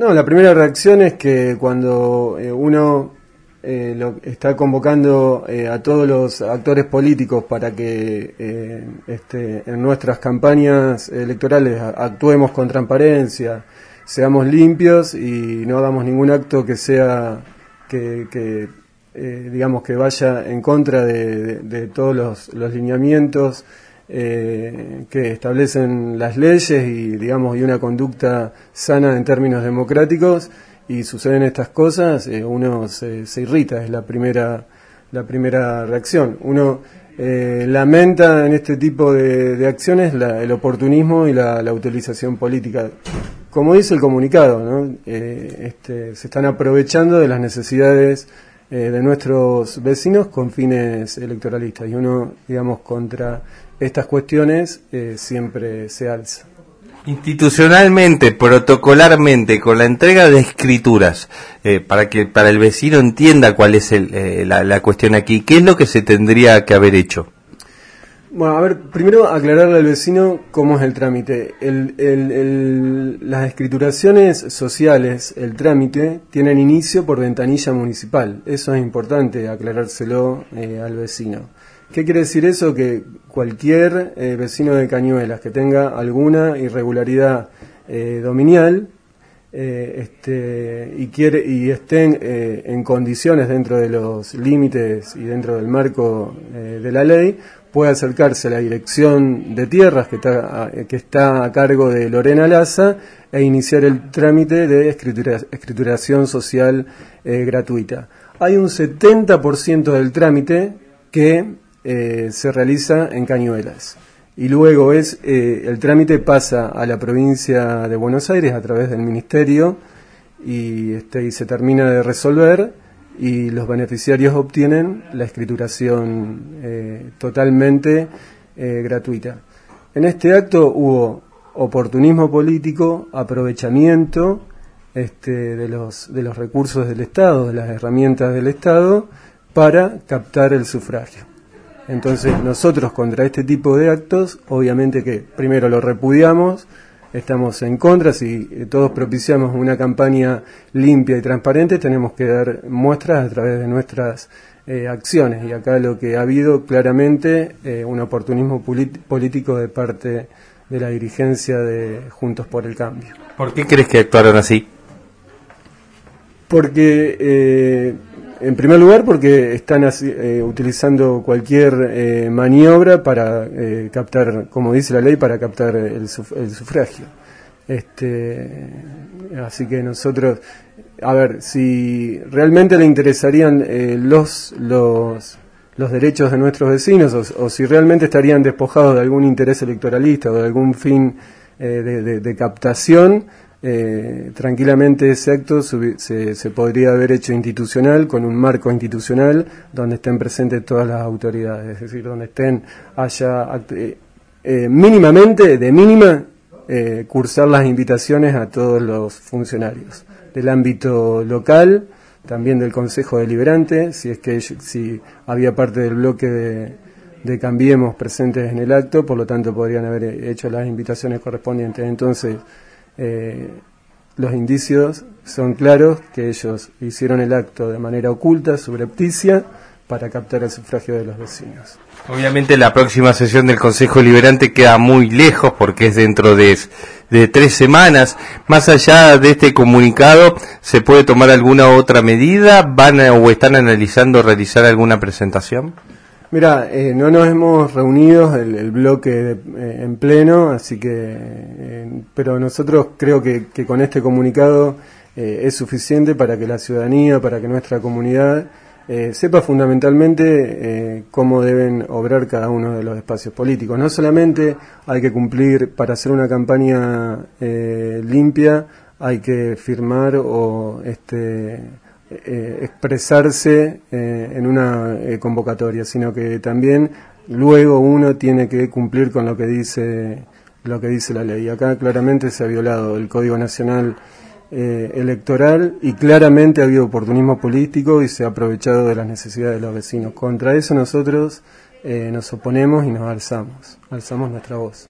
No, la primera reacción es que cuando uno está convocando a todos los actores políticos para que en nuestras campañas electorales actuemos con transparencia, seamos limpios y no hagamos ningún acto que sea digamos que vaya en contra de todos los lineamientos que establecen las leyes y digamos y una conducta sana en términos democráticos, y suceden estas cosas, uno se irrita, es la primera reacción. Uno lamenta en este tipo de acciones el oportunismo y la utilización política. Como dice el comunicado, ¿no? Se están aprovechando de las necesidades de nuestros vecinos con fines electoralistas, y uno, digamos, contra estas cuestiones siempre se alza. Institucionalmente, protocolarmente, con la entrega de escrituras, para el vecino entienda cuál es la cuestión aquí, ¿qué es lo que se tendría que haber hecho? Bueno, a ver, primero aclararle al vecino cómo es el trámite. Las escrituraciones sociales, el trámite, tienen inicio por ventanilla municipal. Eso es importante aclarárselo al vecino. ¿Qué quiere decir eso? Que cualquier vecino de Cañuelas que tenga alguna irregularidad dominial y estén en condiciones dentro de los límites y dentro del marco de la ley, puede acercarse a la Dirección de Tierras que está a cargo de Lorena Laza e iniciar el trámite de escrituración social gratuita. Hay un 70% del trámite que se realiza en Cañuelas, y luego el trámite pasa a la provincia de Buenos Aires a través del ministerio y se termina de resolver, y los beneficiarios obtienen la escrituración totalmente gratuita. En este acto hubo oportunismo político, aprovechamiento de los recursos del Estado, de las herramientas del Estado, para captar el sufragio. Entonces nosotros contra este tipo de actos, obviamente que primero lo repudiamos, estamos en contra. Si todos propiciamos una campaña limpia y transparente, tenemos que dar muestras a través de nuestras acciones, y acá lo que ha habido claramente un oportunismo político de parte de la dirigencia de Juntos por el Cambio. ¿Por qué crees que actuaron así? Porque en primer lugar, porque están utilizando cualquier maniobra para captar, como dice la ley, para captar el sufragio. Así que nosotros, a ver, si realmente le interesarían los derechos de nuestros vecinos, o si realmente estarían despojados de algún interés electoralista o de algún fin de captación, tranquilamente ese acto se podría haber hecho institucional, con un marco institucional donde estén presentes todas las autoridades, es decir, donde haya mínimamente, de mínima, cursar las invitaciones a todos los funcionarios del ámbito local, también del Consejo Deliberante, si había parte del bloque de Cambiemos presentes en el acto, por lo tanto podrían haber hecho las invitaciones correspondientes. Entonces, los indicios son claros que ellos hicieron el acto de manera oculta, subrepticia, para captar el sufragio de los vecinos. Obviamente la próxima sesión del Consejo Deliberante queda muy lejos porque es dentro de 3 semanas. Más allá de este comunicado, ¿se puede tomar alguna otra medida? ¿Van o están analizando realizar alguna presentación? Mira, no nos hemos reunido el bloque en pleno, así que, pero nosotros creo que con este comunicado es suficiente para que la ciudadanía, para que nuestra comunidad sepa fundamentalmente cómo deben obrar cada uno de los espacios políticos. No solamente hay que cumplir, para hacer una campaña limpia, hay que firmar o expresarse en una convocatoria, sino que también luego uno tiene que cumplir con lo que dice la ley. Acá claramente se ha violado el Código Nacional Electoral y claramente ha habido oportunismo político y se ha aprovechado de las necesidades de los vecinos. Contra eso nosotros nos oponemos y nos alzamos nuestra voz.